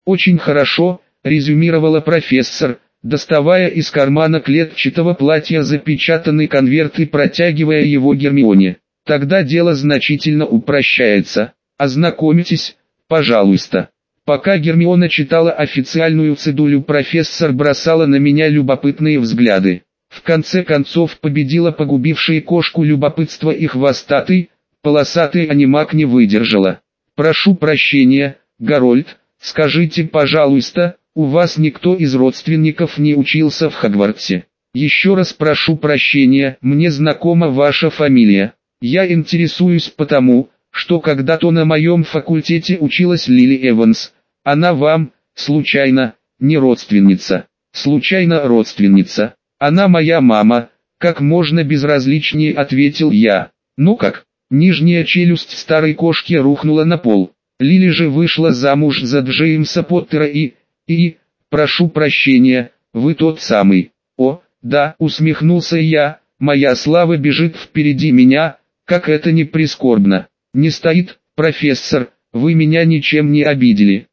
«Очень хорошо», — резюмировала профессор, доставая из кармана клетчатого платья запечатанный конверт и протягивая его Гермионе. «Тогда дело значительно упрощается. Ознакомьтесь, пожалуйста». Пока Гермиона читала официальную цедулю, профессор бросала на меня любопытные взгляды. В конце концов победила погубившая кошку любопытство и хвостатый, полосатый анимак не выдержала. «Прошу прощения, Гарольд, скажите, пожалуйста, у вас никто из родственников не учился в Хогвартсе?» «Еще раз прошу прощения, мне знакома ваша фамилия. Я интересуюсь потому, что когда-то на моем факультете училась Лили Эванс. Она вам, случайно, не родственница?» «Случайно родственница. Она моя мама», — как можно безразличнее ответил я. «Ну как?» Нижняя челюсть старой кошки рухнула на пол. «Лили же вышла замуж за Джеймса Поттера прошу прощения, вы тот самый». «О, да», — усмехнулся я, — «моя слава бежит впереди меня, как это ни прискорбно». «Не стоит, профессор, вы меня ничем не обидели».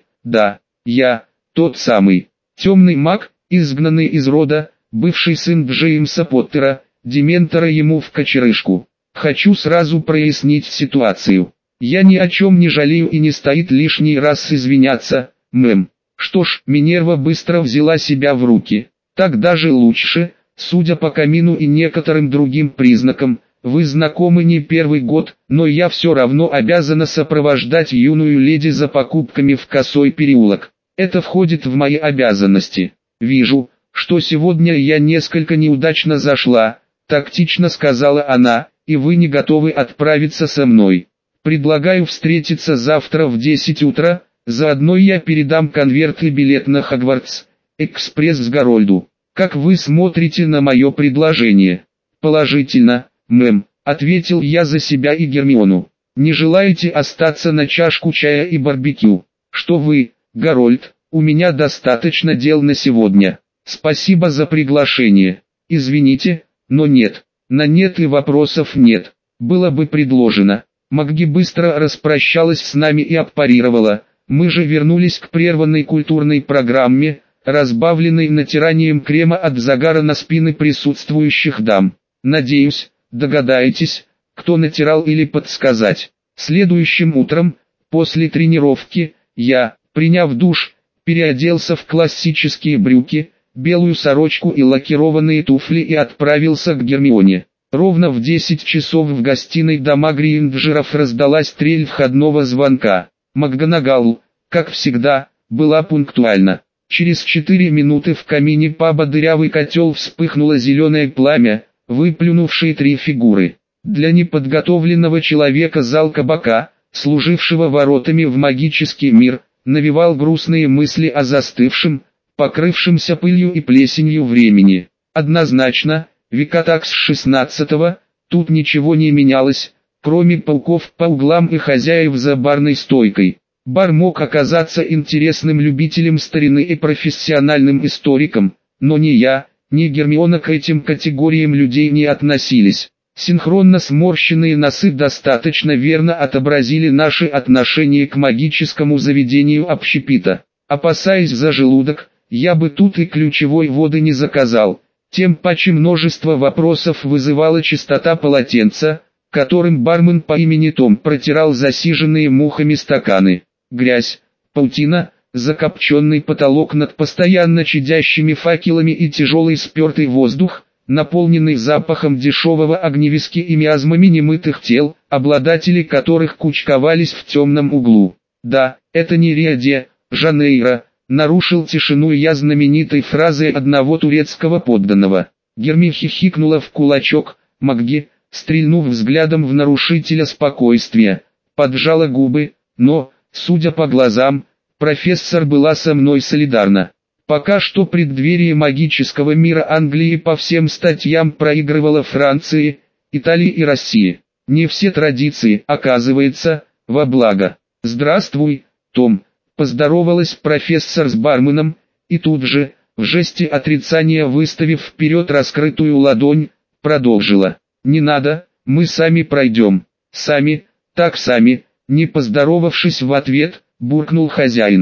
Да, я, тот самый, темный маг, изгнанный из рода, бывший сын Джеймса Поттера, дементора ему в кочерышку. Хочу сразу прояснить ситуацию. Я ни о чем не жалею и не стоит лишний раз извиняться, мэм». Что ж, Минерва быстро взяла себя в руки. «Так даже лучше, судя по камину и некоторым другим признакам. Вы знакомы не первый год, но я все равно обязана сопровождать юную леди за покупками в Косой переулок. Это входит в мои обязанности. Вижу, что сегодня я несколько неудачно зашла», — тактично сказала она, — «и вы не готовы отправиться со мной. Предлагаю встретиться завтра в 10 утра, заодно я передам конверт и билет на Хогвартс Экспресс с Гарольду. Как вы смотрите на мое предложение?» «Положительно, мэм», — ответил я за себя и Гермиону. «Не желаете остаться на чашку чая и барбекю?» «Что вы, Гарольд, у меня достаточно дел на сегодня. Спасибо за приглашение. Извините, но нет». На «нет» и вопросов нет. Было бы предложено. Магги быстро распрощалась с нами и отпарировала. Мы же вернулись к прерванной культурной программе, разбавленной натиранием крема от загара на спины присутствующих дам. Надеюсь, догадаетесь, кто натирал или подсказать. Следующим утром, после тренировки, я, приняв душ, переоделся в классические брюки, белую сорочку и лакированные туфли и отправился к Гермионе. Ровно в 10 часов в гостиной дома Гринджеров раздалась трель входного звонка. МакГонагал, как всегда, была пунктуальна. Через 4 минуты в камине паба дырявый котел вспыхнуло зеленое пламя, выплюнувшие 3 фигуры. Для неподготовленного человека зал кабака, служившего воротами в магический мир, навевал грустные мысли о застывшем, покрывшемся пылью и плесенью времени. Однозначно, века так с 16-го, тут ничего не менялось, кроме пауков по углам и хозяев за барной стойкой. Бар мог оказаться интересным любителям старины и профессиональным историком, но ни я, ни Гермиона к этим категориям людей не относились. Синхронно сморщенные носы достаточно верно отобразили наши отношения к магическому заведению общепита. Опасаясь за желудок, я бы тут и ключевой воды не заказал. Тем паче множество вопросов вызывала чистота полотенца, которым бармен по имени Том протирал засиженные мухами стаканы. Грязь, паутина, закопченный потолок над постоянно чадящими факелами и тяжелый спертый воздух, наполненный запахом дешевого огневиски и миазмами немытых тел, обладатели которых кучковались в темном углу. Да, это не Рио-де-Жанейро, нарушил тишину я знаменитой фразой одного турецкого подданного. Герми хихикнула в кулачок, Магги, стрельнув взглядом в нарушителя спокойствия, поджала губы, но, судя по глазам, профессор была со мной солидарна. Пока что преддверие магического мира Англии по всем статьям проигрывала Франции, Италии и России. Не все традиции, оказывается, во благо. «Здравствуй, Том», — поздоровалась профессор с барменом, и тут же, в жесте отрицания выставив вперед раскрытую ладонь, продолжила. «Не надо, мы сами пройдем». «Сами, так сами», — не поздоровавшись в ответ, буркнул хозяин.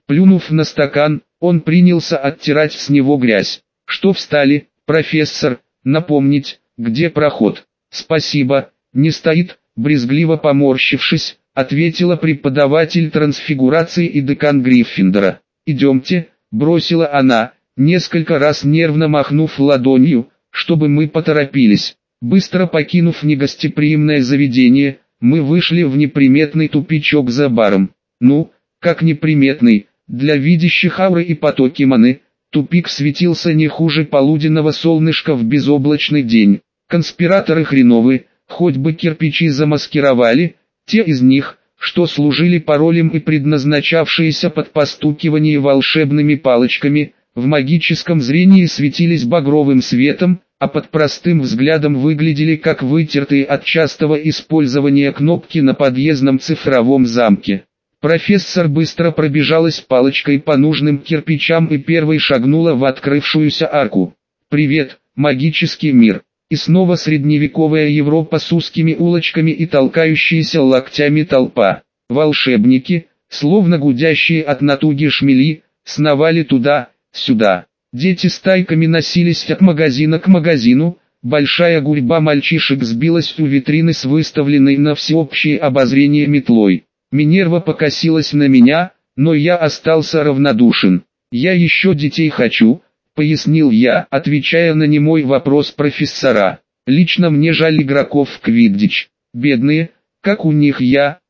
Плюнув на стакан, он принялся оттирать с него грязь. «Что встали, профессор, напомнить, где проход?» «Спасибо, не стоит», брезгливо поморщившись, ответила преподаватель трансфигурации и декан Гриффиндора. «Идемте», бросила она, несколько раз нервно махнув ладонью, чтобы мы поторопились. Быстро покинув негостеприимное заведение, мы вышли в неприметный тупичок за баром. Ну, как неприметный, для видящих ауры и потоки маны, тупик светился не хуже полуденного солнышка в безоблачный день. Конспираторы хреновы, хоть бы кирпичи замаскировали, те из них, что служили паролем и предназначавшиеся под постукивание волшебными палочками, в магическом зрении светились багровым светом, а под простым взглядом выглядели как вытертые от частого использования кнопки на подъездном цифровом замке. Профессор быстро пробежалась палочкой по нужным кирпичам и первой шагнула в открывшуюся арку. «Привет, магический мир!» И снова средневековая Европа с узкими улочками и толкающаяся локтями толпа. Волшебники, словно гудящие от натуги шмели, сновали туда-сюда. Дети стайками носились от магазина к магазину, большая гурьба мальчишек сбилась у витрины с выставленной на всеобщее обозрение метлой. Минерва покосилась на меня, но я остался равнодушен. «Я еще детей хочу», — пояснил я, отвечая на немой вопрос профессора. «Лично мне жаль игроков в квиддич. Бедные, как у них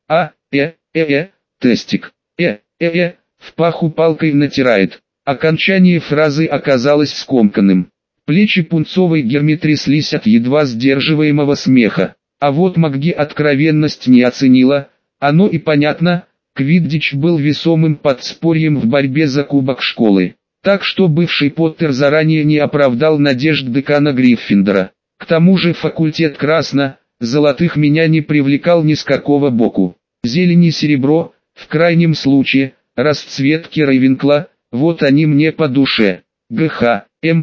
тестик. В паху палкой натирает». Окончание фразы оказалось скомканным. Плечи пунцовой Герми тряслись от едва сдерживаемого смеха. А вот Магги откровенность не оценила. Оно и понятно, квиддич был весомым подспорьем в борьбе за кубок школы. Так что бывший Поттер заранее не оправдал надежд декана Гриффиндора. К тому же факультет красно-золотых меня не привлекал ни с какого боку. Зелень и серебро, в крайнем случае, расцветки Рейвенкла, вот они мне по душе. ГХМ,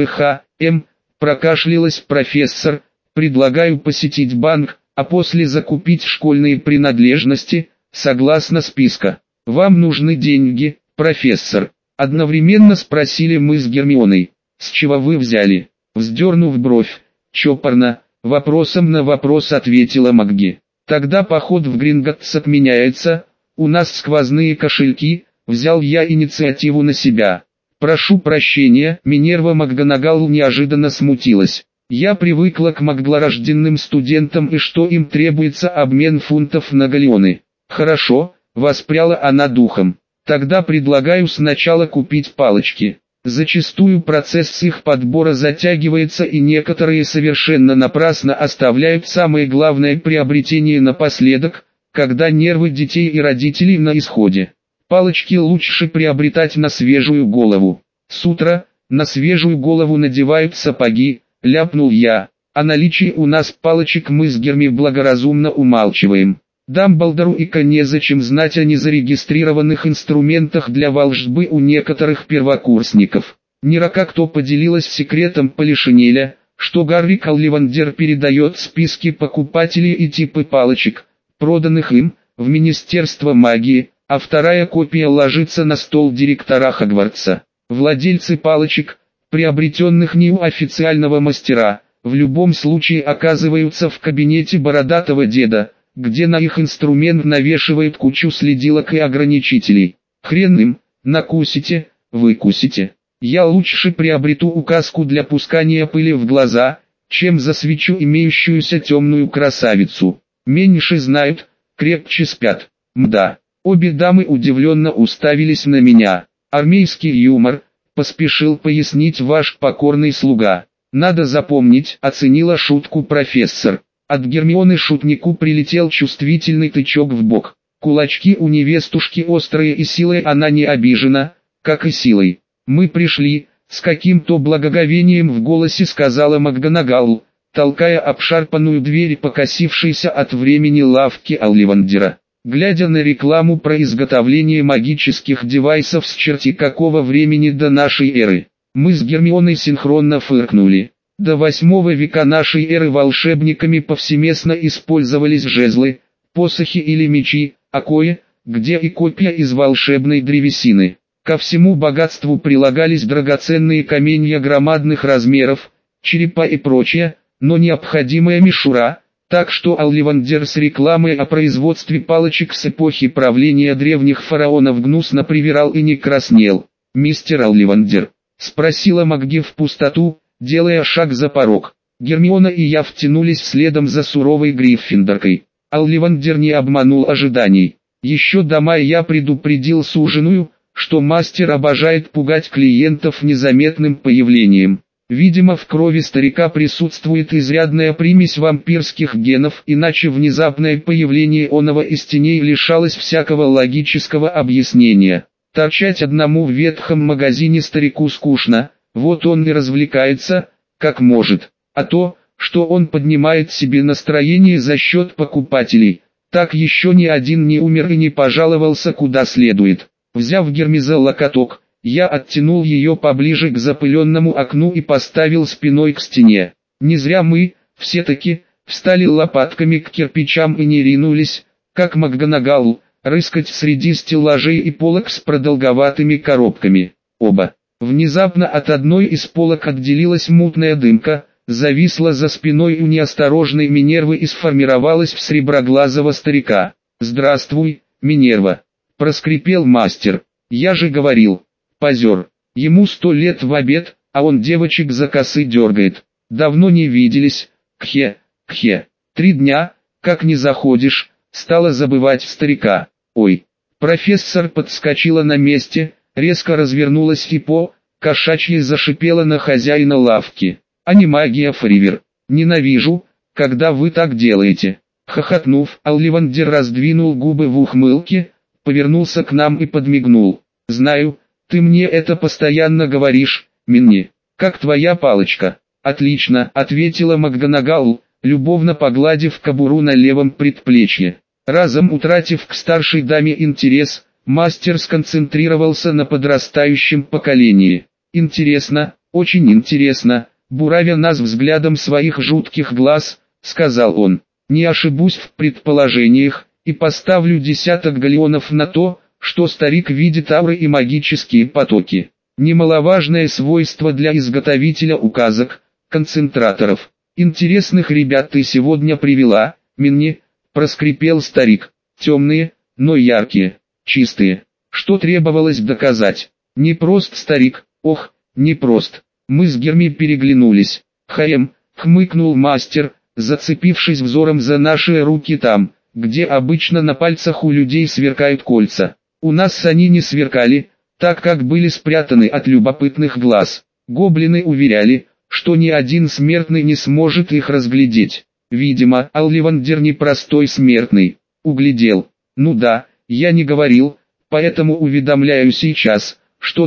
прокашлялась профессор, предлагаю посетить банк, а после закупить школьные принадлежности, согласно списка. Вам нужны деньги, профессор? Одновременно спросили мы с Гермионой. С чего вы взяли? Вздернув бровь, чопорно, вопросом на вопрос ответила Магги. Тогда поход в Гринготтс отменяется, у нас сквозные кошельки, взял я инициативу на себя. Прошу прощения, Минерва МакГонагал неожиданно смутилась. Я привыкла к маглорожденным студентам и что им требуется обмен фунтов на галеоны. Хорошо, воспряла она духом. Тогда предлагаю сначала купить палочки. Зачастую процесс их подбора затягивается и некоторые совершенно напрасно оставляют самое главное приобретение напоследок, когда нервы детей и родителей на исходе. Палочки лучше приобретать на свежую голову. С утра, на свежую голову надевают сапоги, ляпнул я. О наличии у нас палочек мы с Герми благоразумно умалчиваем. Дамблдору и незачем знать о незарегистрированных инструментах для волшбы у некоторых первокурсников. Нирака кто поделилась секретом Полишинеля, что Гарри Колливандер передает списки покупателей и типы палочек, проданных им, в Министерство магии, а вторая копия ложится на стол директора Хогвартса. Владельцы палочек, приобретенных не у официального мастера, в любом случае оказываются в кабинете бородатого деда, где на их инструмент навешивают кучу следилок и ограничителей. Хрен им, накусите, выкусите. Я лучше приобрету указку для пускания пыли в глаза, чем засвечу имеющуюся темную красавицу. Меньше знают, крепче спят. Мда. Обе дамы удивленно уставились на меня. Армейский юмор, поспешил пояснить ваш покорный слуга. Надо запомнить, оценила шутку профессор. От Гермионы шутнику прилетел чувствительный тычок в бок. Кулачки у невестушки острые и силой она не обижена, как и силой. Мы пришли, с каким-то благоговением в голосе сказала МакГонагал, толкая обшарпанную дверь покосившейся от времени лавки Олливандера. Глядя на рекламу про изготовление магических девайсов с черти какого времени до нашей эры, мы с Гермионой синхронно фыркнули. До 8 века нашей эры волшебниками повсеместно использовались жезлы, посохи или мечи, а где и копья из волшебной древесины. Ко всему богатству прилагались драгоценные каменья громадных размеров, черепа и прочее, но необходимая мишура, так что Олливандер с рекламой о производстве палочек с эпохи правления древних фараонов гнусно привирал и не краснел. «Мистер Олливандер?» — спросила Магги в пустоту, делая шаг за порог. Гермиона и я втянулись следом за суровой Гриффиндоркой. Олливандер не обманул ожиданий. Еще до мая я предупредил суженую, что мастер обожает пугать клиентов незаметным появлением. Видимо, в крови старика присутствует изрядная примесь вампирских генов, иначе внезапное появление оного из теней лишалось всякого логического объяснения. Торчать одному в ветхом магазине старику скучно, вот он и развлекается, как может. А то, что он поднимает себе настроение за счет покупателей, так еще ни один не умер и не пожаловался куда следует. Взяв Герми за локоток, я оттянул ее поближе к запыленному окну и поставил спиной к стене. Не зря мы, все-таки, встали лопатками к кирпичам и не ринулись, как МакГонагал, рыскать среди стеллажей и полок с продолговатыми коробками. Оба. Внезапно от одной из полок отделилась мутная дымка, зависла за спиной у неосторожной Минервы и сформировалась в среброглазого старика. «Здравствуй, Минерва!» — проскрипел мастер. «Я же говорил, позер, ему 100 лет в обед, а он девочек за косы дергает. Давно не виделись, кхе, кхе. 3 дня, как не заходишь, стала забывать старика. Ой!» Профессор подскочила на месте, резко развернулась и по-кошачьи зашипела на хозяина лавки. «Анимагия Фривер. Ненавижу, когда вы так делаете». Хохотнув, Олливандер раздвинул губы в ухмылке, повернулся к нам и подмигнул. «Знаю, ты мне это постоянно говоришь, Минни. Как твоя палочка?» «Отлично», — ответила МакГонагал, любовно погладив кобуру на левом предплечье. Разом утратив к старшей даме интерес, мастер сконцентрировался на подрастающем поколении. «Интересно, очень интересно», — буравя нас взглядом своих жутких глаз, сказал он. «Не ошибусь в предположениях, и поставлю 10 галлеонов на то, что старик видит ауры и магические потоки. Немаловажное свойство для изготовителя указок, концентраторов. Интересных ребят ты сегодня привела, Минни», — проскрипел старик. «Темные, но яркие, чистые. Что требовалось доказать? Не прост старик, ох, не прост». Мы с Герми переглянулись. Хмыкнул мастер, зацепившись взором за наши руки там, где обычно на пальцах у людей сверкают кольца. У нас они не сверкали, так как были спрятаны от любопытных глаз. Гоблины уверяли, что ни один смертный не сможет их разглядеть. Видимо, Олливандер не простой смертный. Углядел. Ну да, я не говорил, поэтому уведомляю сейчас, что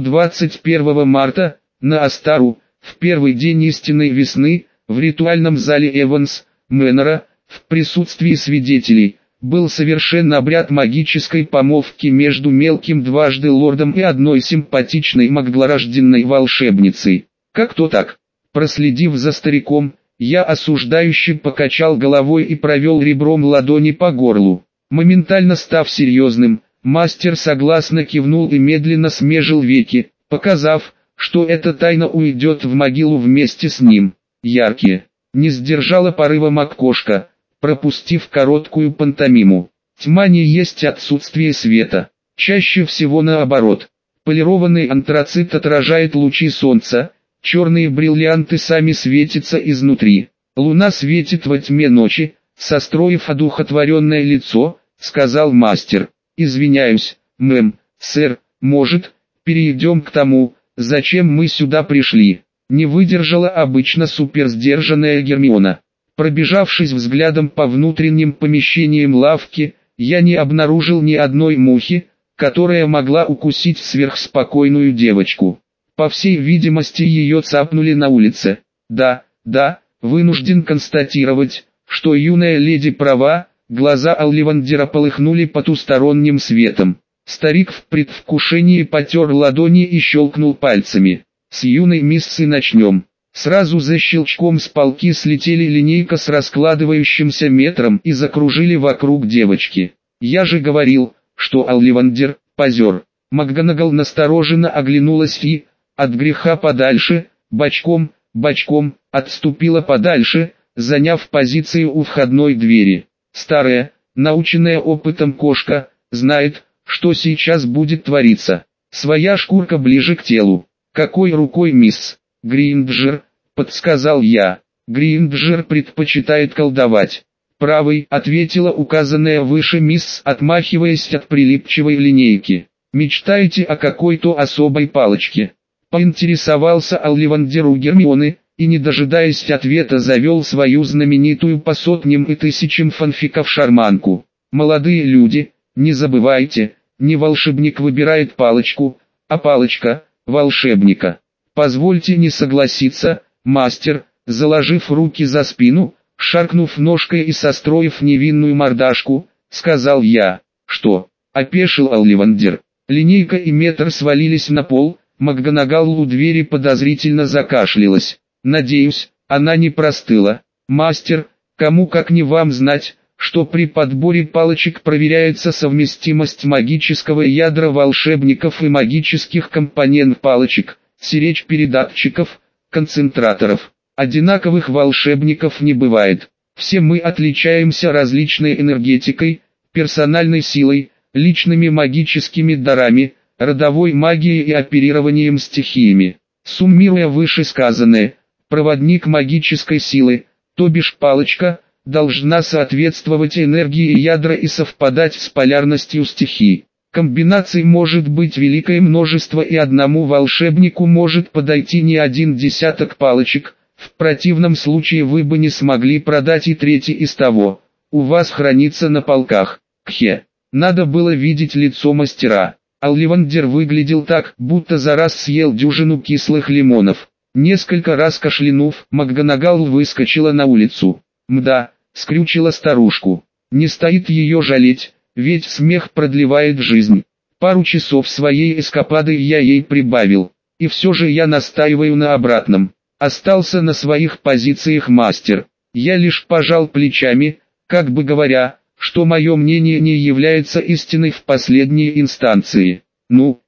21 марта, на Астару, в первый день истинной весны, в ритуальном зале Эванс, Мэннера, в присутствии свидетелей, был совершен обряд магической помолвки между мелким дважды лордом и одной симпатичной маглорожденной волшебницей. Как-то так. Проследив за стариком, я осуждающе покачал головой и провел ребром ладони по горлу. Моментально став серьезным, мастер согласно кивнул и медленно смежил веки, показав, что эта тайна уйдет в могилу вместе с ним. Яркие. Не сдержала порыва МакКошка, пропустив короткую пантомиму. Тьма не есть отсутствие света. Чаще всего наоборот. Полированный антрацит отражает лучи солнца, черные бриллианты сами светятся изнутри. Луна светит во тьме ночи, состроив одухотворенное лицо, сказал мастер. «Извиняюсь, мэм, сэр, может, перейдем к тому, зачем мы сюда пришли?» Не выдержала обычно суперсдержанная Гермиона. Пробежавшись взглядом по внутренним помещениям лавки, я не обнаружил ни одной мухи, которая могла укусить сверхспокойную девочку. По всей видимости, ее цапнули на улице. Да, вынужден констатировать, что юная леди права, глаза Олливандера полыхнули потусторонним светом. Старик в предвкушении потер ладони и щелкнул пальцами. «С юной миссы начнем». Сразу за щелчком с полки слетели линейка с раскладывающимся метром и закружили вокруг девочки. «Я же говорил, что Олливандер – позер. МакГонагал настороженно оглянулась и, от греха подальше, бочком, отступила подальше, заняв позицию у входной двери. Старая, наученная опытом кошка, знает, что сейчас будет твориться. Своя шкурка ближе к телу. «Какой рукой, мисс Гринджер?» – подсказал я. «Гринджер предпочитает колдовать». «Правой», – ответила указанная выше мисс, отмахиваясь от прилипчивой линейки. «Мечтаете о какой-то особой палочке?» – поинтересовался Олливандер у Гермионы, и, не дожидаясь ответа, завел свою знаменитую по сотням и тысячам фанфиков шарманку. «Молодые люди, не забывайте, не волшебник выбирает палочку, а палочка – волшебника. Позвольте не согласиться, мастер», заложив руки за спину, шаркнув ножкой и состроив невинную мордашку, сказал я. «Что?» – опешил Олливандер. Линейка и метр свалились на пол, МакГонагал у двери подозрительно закашлялась. «Надеюсь, она не простыла. Мастер, кому как не вам знать, что при подборе палочек проверяется совместимость магического ядра волшебников и магических компонент палочек, сиречь-передатчиков, концентраторов. Одинаковых волшебников не бывает. Все мы отличаемся различной энергетикой, персональной силой, личными магическими дарами, родовой магией и оперированием стихиями. Суммируя вышесказанное, проводник магической силы, то бишь палочка, должна соответствовать энергии ядра и совпадать с полярностью стихий. Комбинаций может быть великое множество, и одному волшебнику может подойти не один десяток палочек, в противном случае вы бы не смогли продать и третий из того. У вас хранится на полках. Кхе. Надо было видеть лицо мастера. Олливандер выглядел так, будто за раз съел дюжину кислых лимонов. Несколько раз кашлянув, МакГонагал выскочила на улицу. «Мда», — скрючила старушку. «Не стоит ее жалеть, ведь смех продлевает жизнь. Пару часов своей эскапады я ей прибавил. И все же я настаиваю на обратном». Остался на своих позициях мастер. Я лишь пожал плечами, как бы говоря, что мое мнение не является истиной в последней инстанции. «Ну,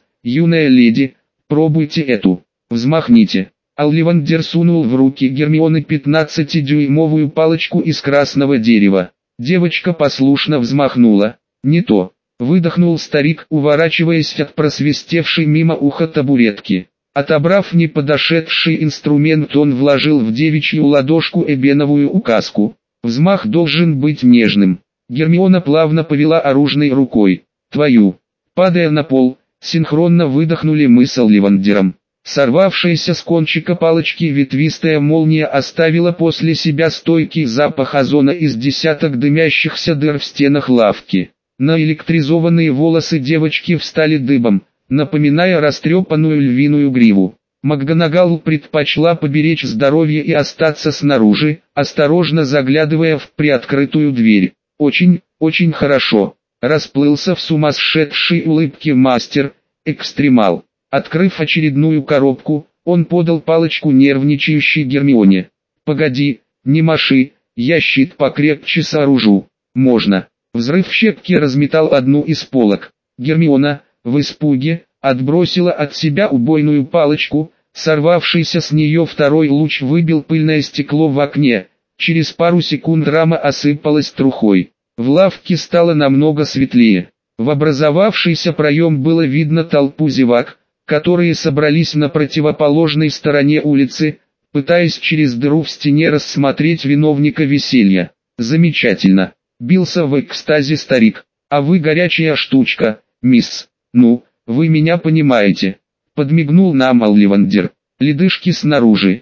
юная леди, пробуйте эту. Взмахните». Олливандер сунул в руки Гермионы 15-дюймовую палочку из красного дерева. Девочка послушно взмахнула. «Не то», — выдохнул старик, уворачиваясь от просвистевшей мимо уха табуретки. Отобрав неподошедший инструмент, он вложил в девичью ладошку эбеновую указку. Взмах должен быть нежным. Гермиона плавно повела оружной рукой. «Твою!» Падая на пол, синхронно выдохнули мы с Олливандером. Сорвавшаяся с кончика палочки ветвистая молния оставила после себя стойкий запах озона из десяток дымящихся дыр в стенах лавки. Наэлектризованные волосы девочки встали дыбом, напоминая растрепанную львиную гриву. МакГонагал предпочла поберечь здоровье и остаться снаружи, осторожно заглядывая в приоткрытую дверь. «Очень, очень хорошо», — расплылся в сумасшедшей улыбке мастер, экстремал. Открыв очередную коробку, он подал палочку нервничающей Гермионе. «Погоди, не маши, я щит покрепче сооружу». «Можно». Взрыв щепки разметал одну из полок. Гермиона, в испуге, отбросила от себя убойную палочку, сорвавшийся с нее второй луч выбил пыльное стекло в окне. Через пару секунд рама осыпалась трухой. В лавке стало намного светлее. В образовавшийся проем было видно толпу зевак, которые собрались на противоположной стороне улицы, пытаясь через дыру в стене рассмотреть виновника веселья. «Замечательно!» — бился в экстазе старик. «А вы горячая штучка, мисс. Ну, вы меня понимаете», — подмигнул нам Олливандер. «Ледышки снаружи.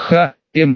КХМ.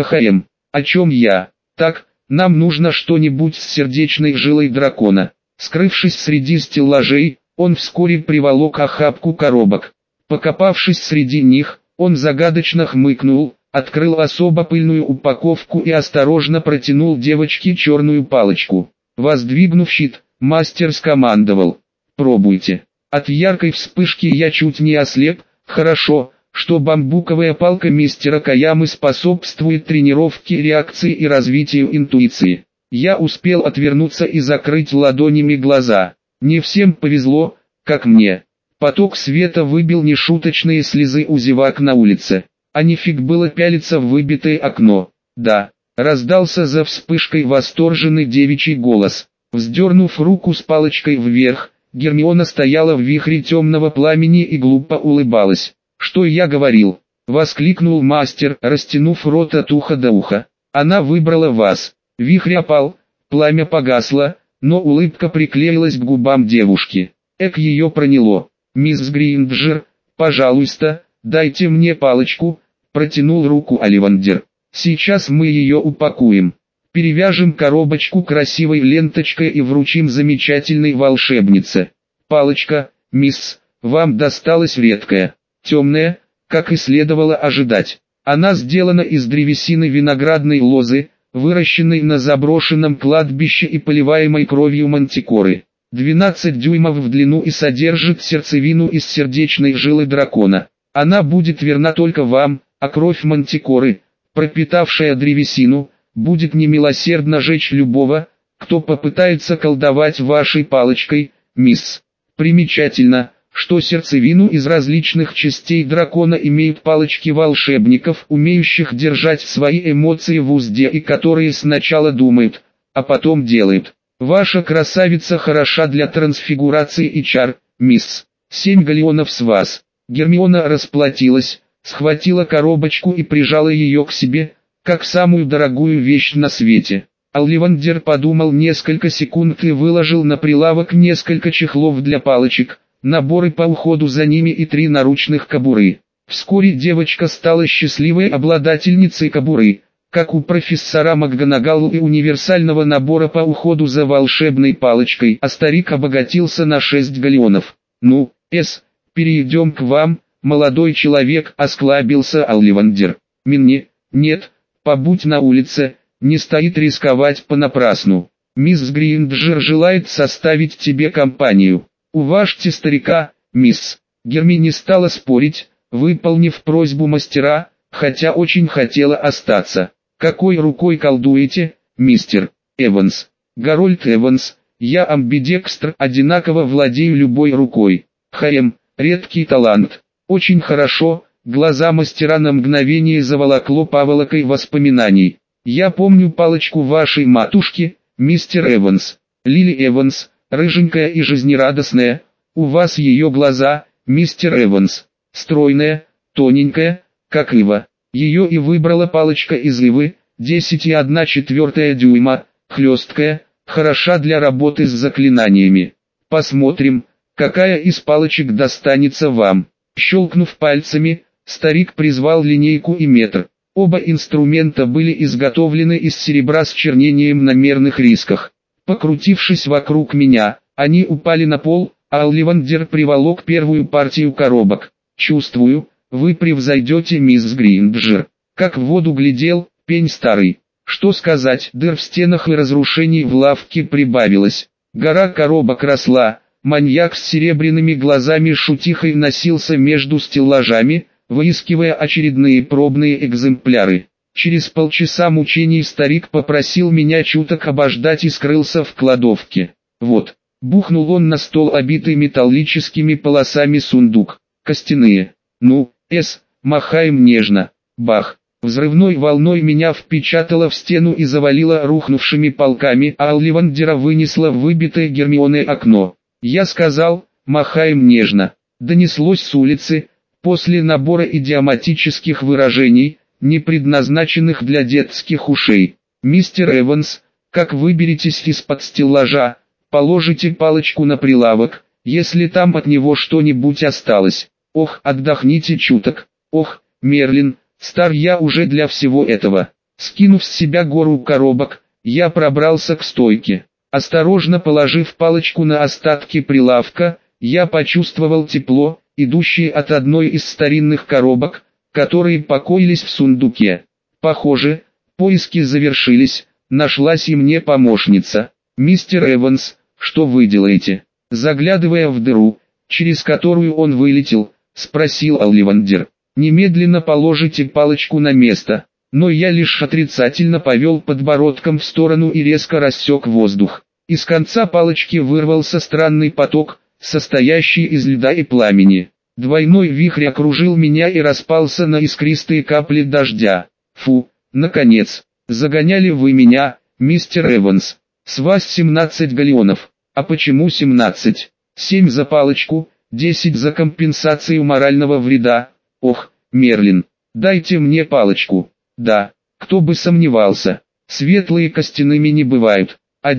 О чем я? Так, нам нужно что-нибудь с сердечной жилой дракона». Скрывшись среди стеллажей, он вскоре приволок охапку коробок. Покопавшись среди них, он загадочно хмыкнул, открыл особо пыльную упаковку и осторожно протянул девочке черную палочку. Воздвигнув щит, мастер скомандовал: «Пробуйте». От яркой вспышки я чуть не ослеп. Хорошо, что бамбуковая палка мистера Каямы способствует тренировке реакции и развитию интуиции. Я успел отвернуться и закрыть ладонями глаза. Не всем повезло, как мне. Поток света выбил нешуточные слезы у зевак на улице. А нифиг было пялиться в выбитое окно. Да, раздался за вспышкой восторженный девичий голос. Вздернув руку с палочкой вверх, Гермиона стояла в вихре темного пламени и глупо улыбалась. «Что я говорил?» — воскликнул мастер, растянув рот от уха до уха. «Она выбрала вас». Вихрь опал, пламя погасло, но улыбка приклеилась к губам девушки. Эк, ее проняло. «Мисс Гринджер, пожалуйста, дайте мне палочку», — протянул руку Оливандер. «Сейчас мы ее упакуем. Перевяжем коробочку красивой ленточкой и вручим замечательной волшебнице. Палочка, мисс, вам досталась редкая, темная, как и следовало ожидать. Она сделана из древесины виноградной лозы, выращенной на заброшенном кладбище и поливаемой кровью мантикоры. 12 дюймов в длину и содержит сердцевину из сердечной жилы дракона. Она будет верна только вам, а кровь мантикоры, пропитавшая древесину, будет немилосердно жечь любого, кто попытается колдовать вашей палочкой, мисс. Примечательно, что сердцевину из различных частей дракона имеют палочки волшебников, умеющих держать свои эмоции в узде и которые сначала думают, а потом делают. Ваша красавица хороша для трансфигурации и чар, мисс. 7 галлеонов с вас. Гермиона расплатилась, схватила коробочку и прижала ее к себе, как самую дорогую вещь на свете. Оливандер подумал несколько секунд и выложил на прилавок несколько чехлов для палочек, наборы по уходу за ними и 3 наручных кобуры. Вскоре девочка стала счастливой обладательницей кобуры, как у профессора МакГонагал, и универсального набора по уходу за волшебной палочкой, а старик обогатился на 6 галлеонов. «Ну, перейдем к вам, молодой человек», — осклабился Оливандер. «Минни, нет, побудь на улице, не стоит рисковать понапрасну. Мисс Гринджер желает составить тебе компанию. Уважьте старика, мисс». Гермиона стала спорить, выполнив просьбу мастера, хотя очень хотела остаться. «Какой рукой колдуете, мистер Эванс?» «Гарольд Эванс, я амбидекстр, одинаково владею любой рукой. Редкий талант». «Очень хорошо». Глаза мастера на мгновение заволокло поволокой воспоминаний. «Я помню палочку вашей матушки, мистер Эванс. Лили Эванс, рыженькая и жизнерадостная. У вас ее глаза, мистер Эванс. Стройная, тоненькая, как ива. Ее и выбрала палочка из ивы, 10,1/4 дюйма, хлесткая, хороша для работы с заклинаниями. Посмотрим, какая из палочек достанется вам». Щелкнув пальцами, старик призвал линейку и метр. Оба инструмента были изготовлены из серебра с чернением на мерных рисках. Покрутившись вокруг меня, они упали на пол, а Оливандер приволок первую партию коробок. «Чувствую, вы превзойдете мисс Гринджер». Как в воду глядел, пень старый. Что сказать, дыр в стенах и разрушений в лавке прибавилось. Гора коробок росла, маньяк с серебряными глазами шутихой носился между стеллажами, выискивая очередные пробные экземпляры. Через полчаса мучений старик попросил меня чуток обождать и скрылся в кладовке. «Вот», — бухнул он на стол, обитый металлическими полосами сундук. «Костяные. Ну, махаем нежно». Бах! Взрывной волной меня впечатало в стену и завалило рухнувшими полками, а Оливандера вынесло в выбитое Гермионой окно. «Я сказал, махаем нежно», — донеслось с улицы, после набора идиоматических выражений, не предназначенных для детских ушей. «Мистер Эванс, как выберетесь из-под стеллажа, положите палочку на прилавок, если там от него что-нибудь осталось. Ох, отдохните чуток. Ох, Мерлин, стар я уже для всего этого». Скинув с себя гору коробок, я пробрался к стойке. Осторожно положив палочку на остатки прилавка, я почувствовал тепло, идущее от одной из старинных коробок, которые покоились в сундуке. Похоже, поиски завершились, нашлась и мне помощница. «Мистер Эванс, что вы делаете?» Заглядывая в дыру, через которую он вылетел, спросил Оливандер. «Немедленно положите палочку на место». Но я лишь отрицательно повел подбородком в сторону и резко рассек воздух. Из конца палочки вырвался странный поток, состоящий из льда и пламени. Двойной вихрь окружил меня и распался на искристые капли дождя. Фу, наконец, загоняли вы меня, мистер Эванс. С вас 17 галеонов. А почему 17? 7 за палочку, 10 за компенсацию морального вреда. Ох, Мерлин, дайте мне палочку. Да, кто бы сомневался. Светлые костяными не бывают.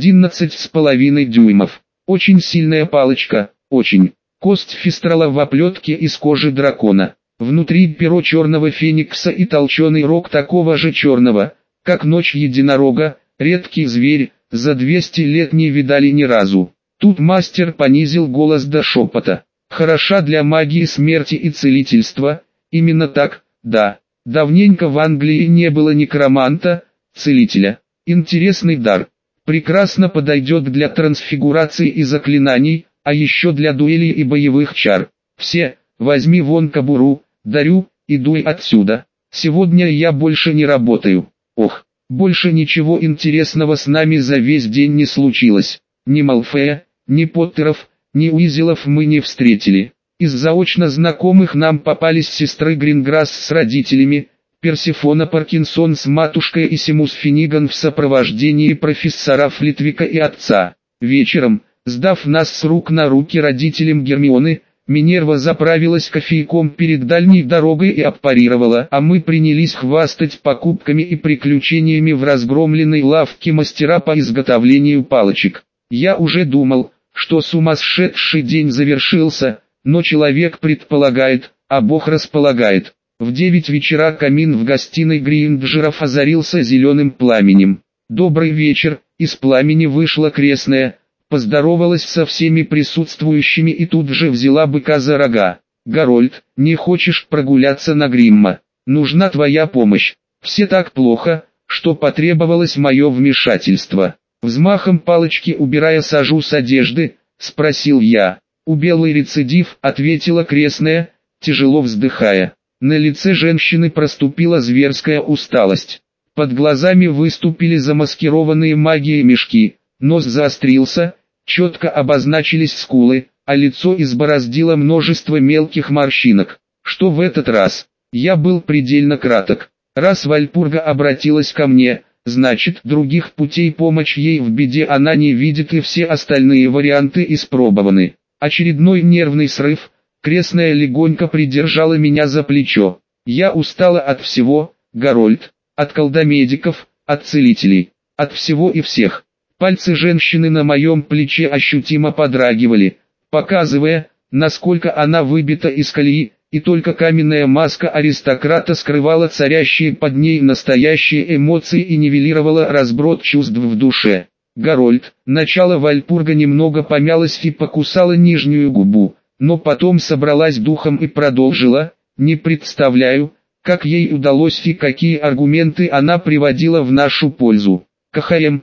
11,5 дюймов. Очень сильная палочка, очень. Кость фистрала в оплетке из кожи дракона. Внутри перо черного феникса и толченый рог такого же черного, как ночь единорога, редкий зверь, за 200 лет не видали ни разу. Тут мастер понизил голос до шепота. Хороша для магии смерти и целительства, именно так, да. Давненько в Англии не было некроманта, целителя. Интересный дар. Прекрасно подойдет для трансфигурации и заклинаний, а еще для дуэлей и боевых чар. Все, возьми вон кобуру, дарю, и дуй отсюда. Сегодня я больше не работаю. Ох, больше ничего интересного с нами за весь день не случилось. Ни Малфея, ни Поттеров, ни Уизелов мы не встретили. Из заочно знакомых нам попались сестры Гринграсс с родителями, Персифона Паркинсон с матушкой и Симус Финниган в сопровождении профессора Флитвика и отца. Вечером, сдав нас с рук на руки родителям Гермионы, Минерва заправилась кофейком перед дальней дорогой и аппарировала, а мы принялись хвастать покупками и приключениями в разгромленной лавке мастера по изготовлению палочек. Я уже думал, что сумасшедший день завершился, но человек предполагает, а Бог располагает. В 9 вечера камин в гостиной Гринджеров озарился зеленым пламенем. «Добрый вечер», из пламени вышла крестная, поздоровалась со всеми присутствующими и тут же взяла быка за рога. «Гарольд, не хочешь прогуляться на Гримма? Нужна твоя помощь. Все так плохо, что потребовалось мое вмешательство». Взмахом палочки убирая сажу с одежды, спросил я. «Убелый рецидив», — ответила крестная, тяжело вздыхая. На лице женщины проступила зверская усталость. Под глазами выступили замаскированные магией мешки, нос заострился, четко обозначились скулы, а лицо избороздило множество мелких морщинок. Что в этот раз? Я был предельно краток. Раз Вальпурга обратилась ко мне, значит, других путей помочь ей в беде она не видит и все остальные варианты испробованы. Очередной нервный срыв. Крестная легонько придержала меня за плечо. Я устала от всего, Гарольд, от колдомедиков, от целителей, от всего и всех. Пальцы женщины на моем плече ощутимо подрагивали, показывая, насколько она выбита из колеи, и только каменная маска аристократа скрывала царящие под ней настоящие эмоции и нивелировала разброд чувств в душе. Гарольд, начало Вальпурга немного помялась и покусала нижнюю губу, но потом собралась духом и продолжила. Не представляю, как ей удалось и какие аргументы она приводила в нашу пользу. КХМ,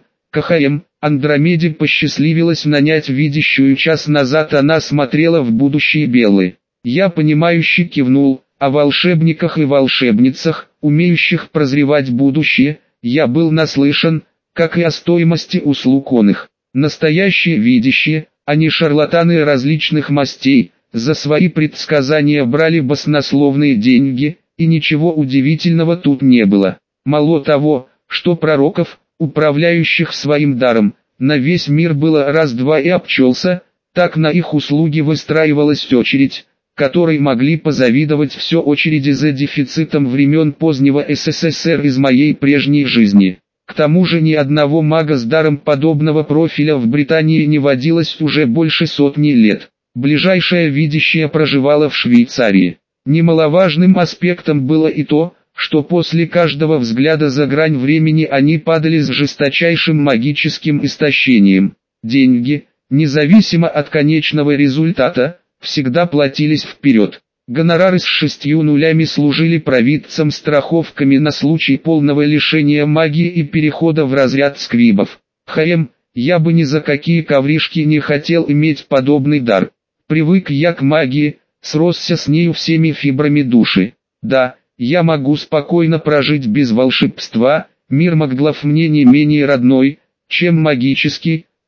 Андромеде посчастливилось нанять видящую. Час назад она смотрела в будущее Беллы. Я понимающе кивнул. О волшебниках и волшебницах, умеющих прозревать будущее, я был наслышан, как и о стоимости услуг оных. Настоящие видящие, а не шарлатаны различных мастей, за свои предсказания брали баснословные деньги, и ничего удивительного тут не было. Мало того, что пророков, управляющих своим даром, на весь мир было раз-два и обчелся, так на их услуги выстраивалась очередь, которой могли позавидовать все очереди за дефицитом времен позднего СССР из моей прежней жизни. К тому же ни одного мага с даром подобного профиля в Британии не водилось уже больше сотни лет. Ближайшая видящая проживала в Швейцарии. Немаловажным аспектом было и то, что после каждого взгляда за грань времени они падали с жесточайшим магическим истощением. Деньги, независимо от конечного результата, всегда платились вперед. Гонорары с 6 нулями служили провидцам страховками на случай полного лишения магии и перехода в разряд сквибов. Я бы ни за какие ковришки не хотел иметь подобный дар. Привык я к магии, сросся с нею всеми фибрами души. Да, я могу спокойно прожить без волшебства, мир маглов мне не менее родной, чем магический,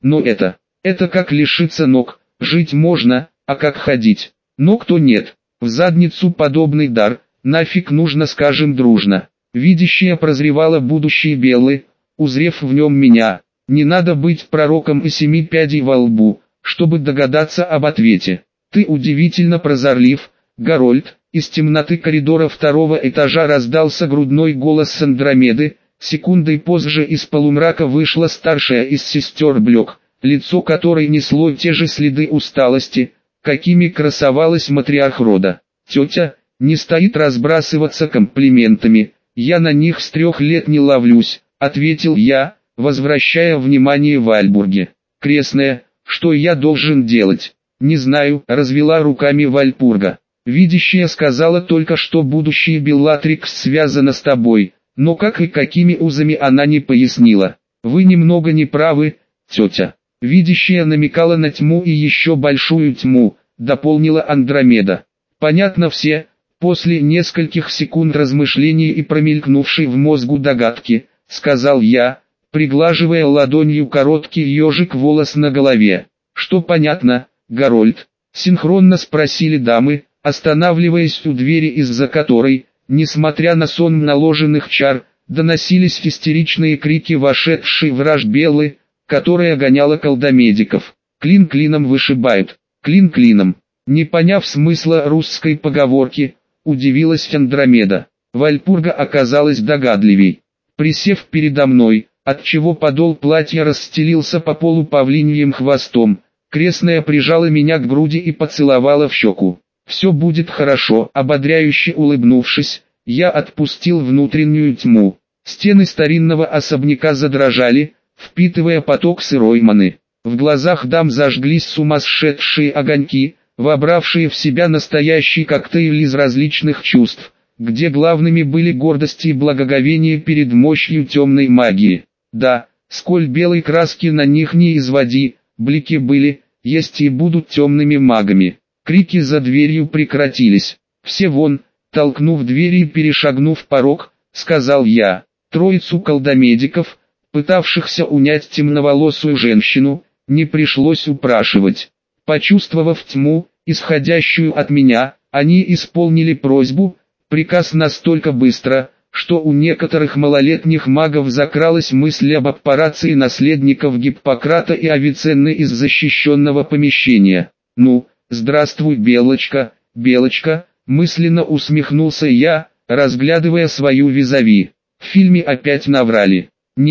Но это как лишиться ног, жить можно, а как ходить? Ног-то нет, в задницу подобный дар, нафиг нужно, скажем дружно. Видящая прозревала будущее Беллы, узрев в нем меня. Не надо быть пророком и 7 пядей во лбу, чтобы догадаться об ответе. Ты удивительно прозорлив, Гарольд. Из темноты коридора 2-го этажа раздался грудной голос Андромеды. Секундой позже из полумрака вышла старшая из сестер Блёк, лицо которой несло те же следы усталости, какими красовалась матриарх рода. «Тетя, не стоит разбрасываться комплиментами, я на них с 3 лет не ловлюсь», — ответил я, возвращая внимание Вальбурге. «Крестная, что я должен делать?» «Не знаю», — развела руками Вальпурга. «Видящая сказала только, что будущее Беллатрикс связано с тобой, но как и какими узами она не пояснила. Вы немного не правы, тетя». «Видящая намекала на тьму и еще большую тьму», — дополнила Андромеда. «Понятно все», — после нескольких секунд размышлений и промелькнувшей в мозгу догадки, сказал я, приглаживая ладонью короткий ежик волос на голове. «Что понятно, Гарольд?» — синхронно спросили дамы, останавливаясь у двери, из-за которой, несмотря на сон наложенных чар, доносились истеричные крики вошедшей враж Беллы, которая гоняла колдомедиков. «Клин клином вышибают, клин клином». Не поняв смысла русской поговорки, удивилась Андромеда. Вальпурга оказалась догадливей. Присев передо мной, отчего подол платья расстелился по полу павлиньим хвостом, крестная прижала меня к груди и поцеловала в щеку. «Все будет хорошо», — ободряюще улыбнувшись, я отпустил внутреннюю тьму. Стены старинного особняка задрожали, впитывая поток сырой маны. В глазах дам зажглись сумасшедшие огоньки, вобравшие в себя настоящий коктейль из различных чувств, где главными были гордость и благоговение перед мощью темной магии. Да, сколь белой краски на них не изводи, блики были, есть и будут темными магами. Крики за дверью прекратились. «Все вон!» — толкнув дверь и перешагнув порог, сказал я. Троицу колдомедиков, пытавшихся унять темноволосую женщину, не пришлось упрашивать. Почувствовав тьму, исходящую от меня, они исполнили просьбу, приказ настолько быстро, что у некоторых малолетних магов закралась мысль об аппарации наследников Гиппократа и Авиценны из защищенного помещения. «Ну, здравствуй, Белочка, Белочка», мысленно усмехнулся я, разглядывая свою визави. В фильме опять наврали.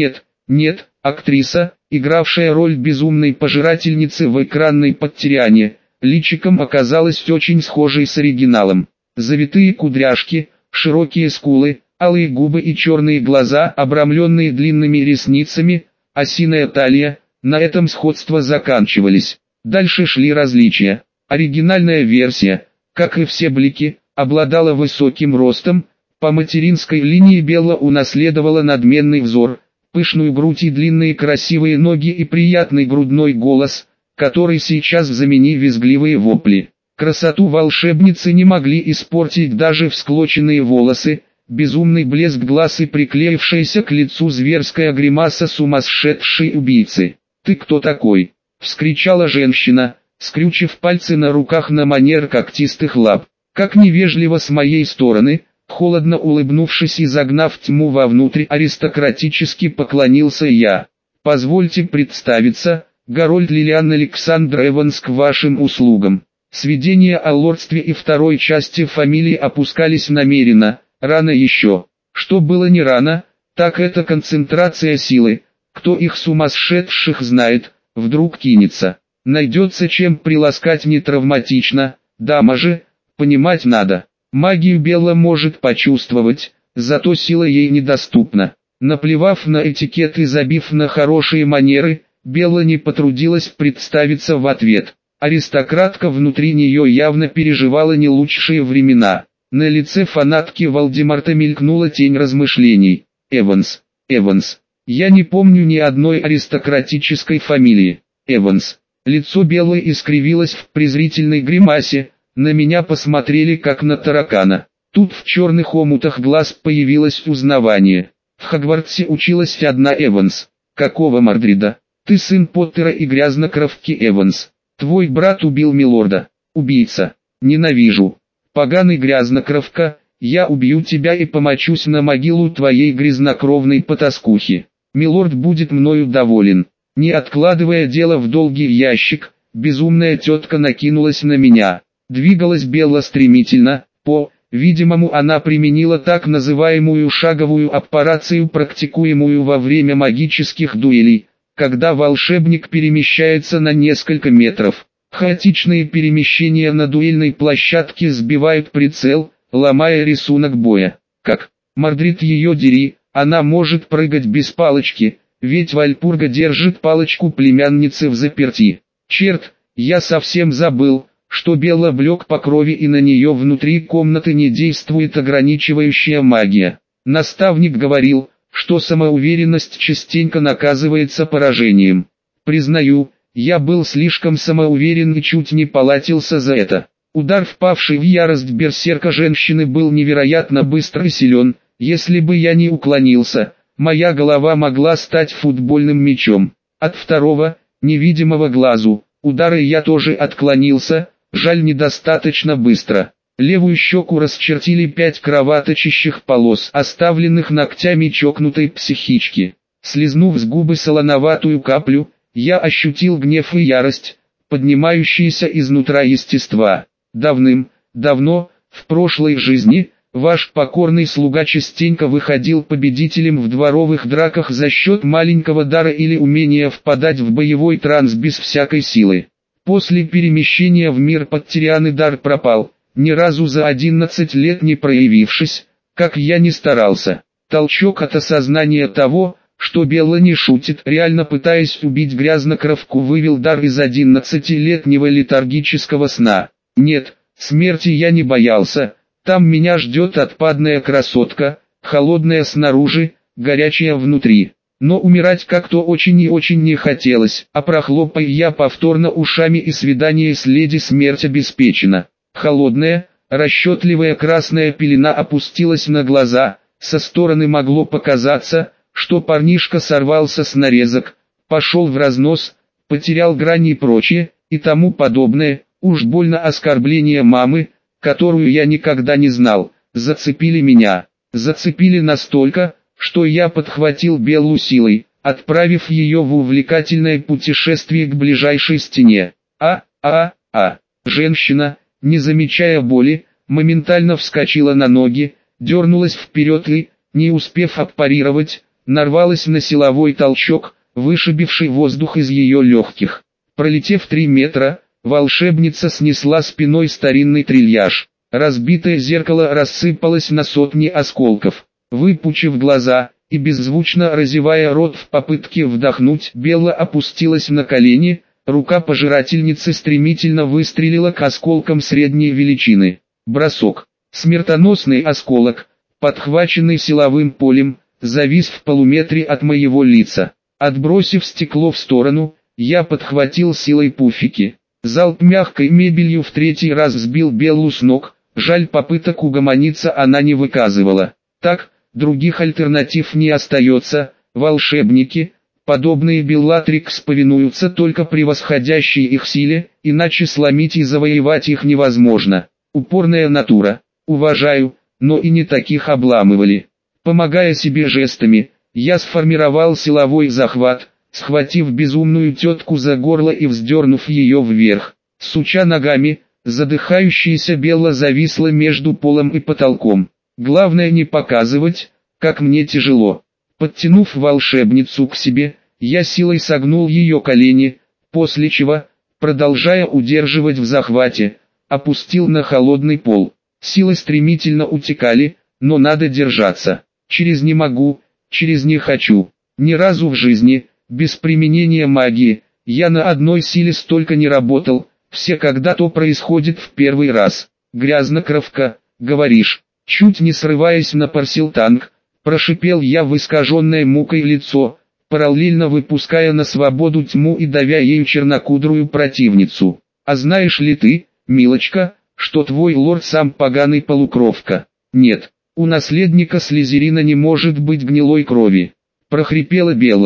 Нет, актриса, игравшая роль безумной пожирательницы в экранной подтеряне, личиком оказалась очень схожей с оригиналом. Завитые кудряшки, широкие скулы, алые губы и черные глаза, обрамленные длинными ресницами, осиная талия, на этом сходства заканчивались. Дальше шли различия. Оригинальная версия, как и все блики, обладала высоким ростом, по материнской линии Белла унаследовала надменный взор, пышную грудь и длинные красивые ноги и приятный грудной голос, который сейчас замени визгливые вопли. Красоту волшебницы не могли испортить даже всклоченные волосы, безумный блеск глаз и приклеившаяся к лицу зверская гримаса сумасшедшей убийцы. «Ты кто такой?» — вскричала женщина, скрючив пальцы на руках на манер когтистых лап. «Как невежливо с моей стороны!» Холодно улыбнувшись и загнав тьму вовнутрь, аристократически поклонился я. «Позвольте представиться, Гарольд Лилиан Александр Эванс к вашим услугам». Сведения о лордстве и второй части фамилии опускались намеренно, рано еще. Что было не рано, так это концентрация силы, кто их сумасшедших знает, вдруг кинется. Найдется чем приласкать не травматично, дама же, понимать надо. Магию Белла может почувствовать, зато сила ей недоступна. Наплевав на этикет и забив на хорошие манеры, Белла не потрудилась представиться в ответ. Аристократка внутри нее явно переживала не лучшие времена. На лице фанатки Волдемарта мелькнула тень размышлений. Эванс. Я не помню ни одной аристократической фамилии. Эванс. Лицо Беллы искривилось в презрительной гримасе. На меня посмотрели как на таракана. Тут в черных омутах глаз появилось узнавание. В Хогвартсе училась одна Эванс. Какого Мордрида? Ты сын Поттера и грязнокровки Эванс. Твой брат убил милорда. Убийца. Ненавижу. Поганый грязнокровка, я убью тебя и помочусь на могилу твоей грязнокровной потаскухи. Милорд будет мною доволен. Не откладывая дело в долгий ящик, безумная тетка накинулась на меня. Двигалась Белла стремительно, по-видимому она применила так называемую шаговую операцию, практикуемую во время магических дуэлей, когда волшебник перемещается на несколько метров. Хаотичные перемещения на дуэльной площадке сбивают прицел, ломая рисунок боя. Как Мордрид ее дери, она может прыгать без палочки, ведь Вальпурга держит палочку племянницы взаперти. Черт, я совсем забыл, что Белла блек по крови и на нее внутри комнаты не действует ограничивающая магия. Наставник говорил, что самоуверенность частенько наказывается поражением. Признаю, я был слишком самоуверен и чуть не полатился за это. Удар, впавший в ярость берсерка женщины, был невероятно быстр и силен. Если бы я не уклонился, моя голова могла стать футбольным мячом. От второго, невидимого глазу, удара я тоже отклонился, жаль, недостаточно быстро. Левую щеку расчертили 5 кровоточащих полос, оставленных ногтями чокнутой психички. Слизнув с губы солоноватую каплю, я ощутил гнев и ярость, поднимающиеся изнутра естества. Давным-давно, в прошлой жизни, ваш покорный слуга частенько выходил победителем в дворовых драках за счет маленького дара или умения впадать в боевой транс без всякой силы. После перемещения в мир Подтирианы дар пропал, ни разу за 11 лет не проявившись, как я ни старался. Толчок от осознания того, что Белла не шутит, реально пытаясь убить грязнокровку, вывел дар из 11-летнего летаргического сна. Нет, смерти я не боялся, там меня ждет отпадная красотка, холодная снаружи, горячая внутри. Но умирать как-то очень и очень не хотелось, а прохлопая я повторно ушами, и свидание с леди смерть обеспечено. Холодная, расчетливая красная пелена опустилась на глаза, со стороны могло показаться, что парнишка сорвался с нарезок, пошел в разнос, потерял грани и прочее, и тому подобное. Уж больно оскорбления мамы, которую я никогда не знал, зацепили меня. Зацепили настолько, что я подхватил Беллу силой, отправив ее в увлекательное путешествие к ближайшей стене. Женщина, не замечая боли, моментально вскочила на ноги, дернулась вперед и, не успев отпарировать, нарвалась на силовой толчок, вышибивший воздух из ее легких. Пролетев 3 метра, волшебница снесла спиной старинный трильяж. Разбитое зеркало рассыпалось на сотни осколков. Выпучив глаза и беззвучно разевая рот в попытке вдохнуть, Белла опустилась на колени, рука пожирательницы стремительно выстрелила к осколкам средней величины. Бросок. Смертоносный осколок, подхваченный силовым полем, завис в полуметре от моего лица. Отбросив стекло в сторону, я подхватил силой пуфики. Залп мягкой мебелью в 3-й раз сбил Беллу с ног, жаль, попыток угомониться она не выказывала. Так, других альтернатив не остается, волшебники, подобные Беллатрикс, повинуются только превосходящей их силе, иначе сломить и завоевать их невозможно. Упорная натура, уважаю, но и не таких обламывали. Помогая себе жестами, я сформировал силовой захват, схватив безумную тетку за горло и вздернув ее вверх. Суча ногами, задыхающаяся Белла зависла между полом и потолком. Главное не показывать, как мне тяжело. Подтянув волшебницу к себе, я силой согнул ее колени, после чего, продолжая удерживать в захвате, опустил на холодный пол. Силы стремительно утекали, но надо держаться. Через не могу, через не хочу. Ни разу в жизни, без применения магии, я на одной силе столько не работал, все когда-то происходит в первый раз. Грязнокровка, говоришь, чуть не срываясь на парсилтанг, прошипел я в искаженное мукой лицо, параллельно выпуская на свободу тьму и давя ею чернокудрую противницу. А знаешь ли ты, милочка, что твой лорд сам поганый полукровка? Нет, у наследника Слизерина не может быть гнилой крови. Прохрипела Белла.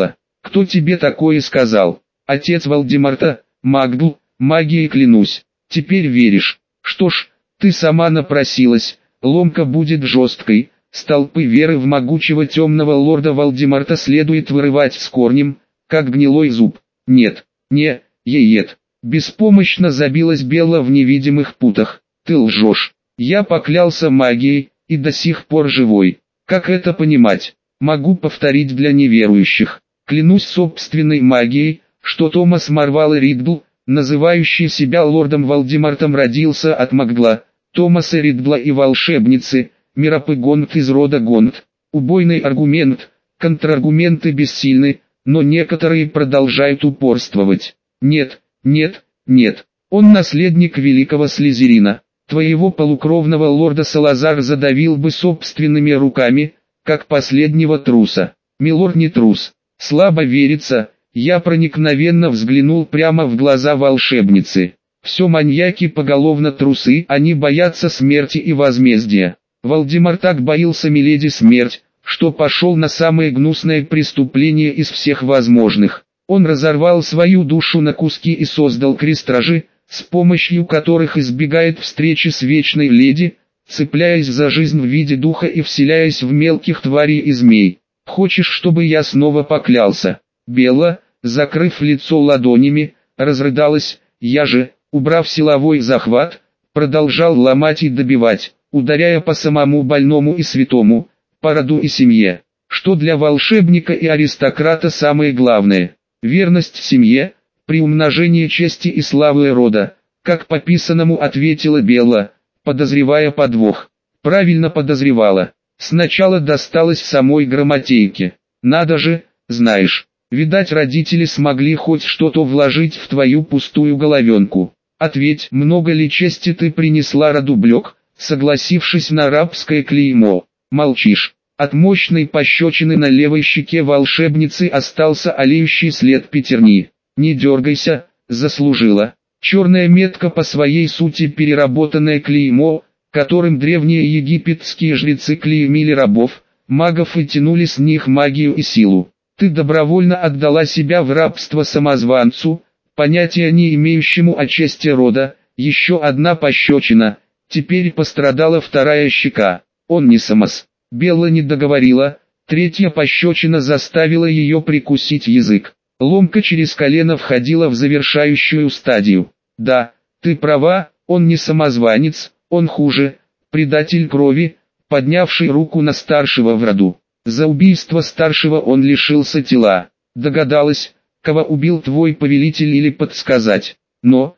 Кто тебе такое сказал? Отец Волдемарта, Магл, магией клянусь. Теперь веришь. Что ж, ты сама напросилась, ломка будет жесткой. Столпы веры в могучего темного лорда Волдемарта следует вырывать с корнем, как гнилой зуб. Нет, не, еет. Беспомощно забилась Белла в невидимых путах. Ты лжешь. Я поклялся магией, и до сих пор живой. Как это понимать? Могу повторить для неверующих. Клянусь собственной магией, что Томас Марвал Риддл, называющий себя лордом Волдемартом, родился от Магла, Томаса Риддла и волшебницы, Мирапы Гонт из рода Гонт. Убойный аргумент, контраргументы бессильны, но некоторые продолжают упорствовать. Нет, нет, нет, он наследник великого Слизерина. Твоего полукровного лорда Салазар задавил бы собственными руками, как последнего труса. Милорд не трус. Слабо верится, я проникновенно взглянул прямо в глаза волшебницы. Все маньяки поголовно трусы, они боятся смерти и возмездия. Волдемар так боялся миледи смерть, что пошел на самое гнусное преступление из всех возможных. Он разорвал свою душу на куски и создал крестражи, с помощью которых избегает встречи с вечной леди, цепляясь за жизнь в виде духа и вселяясь в мелких тварей и змей. Хочешь, чтобы я снова поклялся? Белла, закрыв лицо ладонями, разрыдалась. Я же, убрав силовой захват, продолжал ломать и добивать, ударяя по самому больному и святому, по роду и семье. Что для волшебника и аристократа самое главное? Верность семье, приумножение чести и славы рода, как по писанному ответила Белла, подозревая подвох. Правильно подозревала. Сначала досталось самой грамотейке. Надо же, знаешь, видать, родители смогли хоть что-то вложить в твою пустую головенку. Ответь, много ли чести ты принесла роду Блёк, согласившись на рабское клеймо? Молчишь. От мощной пощечины на левой щеке волшебницы остался олеющий след пятерни. Не дергайся, заслужила. Черная метка, по своей сути переработанное клеймо, которым древние египетские жрецы клеймили рабов, магов и тянули с них магию и силу. Ты добровольно отдала себя в рабство самозванцу, понятия не имеющему о чести рода. Еще одна пощечина, теперь пострадала вторая щека. Он не самос. Белла не договорила, третья пощечина заставила ее прикусить язык. Ломка через колено входила в завершающую стадию. Да, ты права, он не самозванец, он хуже, предатель крови, поднявший руку на старшего в роду. За убийство старшего он лишился тела. Догадалась, кого убил твой повелитель, или подсказать? Но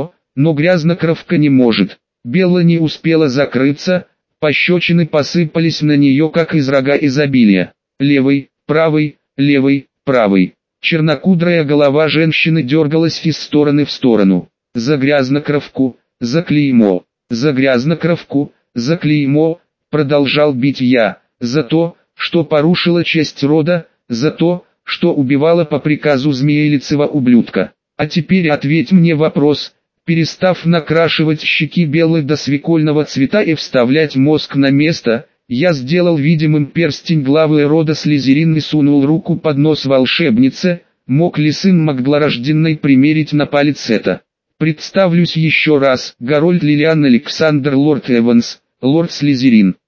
грязнокровка не может. Белла не успела закрыться, пощечины посыпались на нее как из рога изобилия. Левый, правый, левый, правый. Чернокудрая голова женщины дергалась из стороны в сторону. За грязнокровку, за клеймо, за грязнокровку, за клеймо, продолжал бить я, за то, что порушила честь рода, за то, что убивала по приказу змеелицего ублюдка. А теперь ответь мне вопрос. Перестав накрашивать щеки Беллы до свекольного цвета и вставлять мозг на место, я сделал видимым перстень главы рода Слизерин и сунул руку под нос волшебнице. Мог ли сын Магдлорожденной примерить на палец это? Представлюсь еще раз: Гарольд Лилиан Александр Лорд Эванс, лорд Слизерин.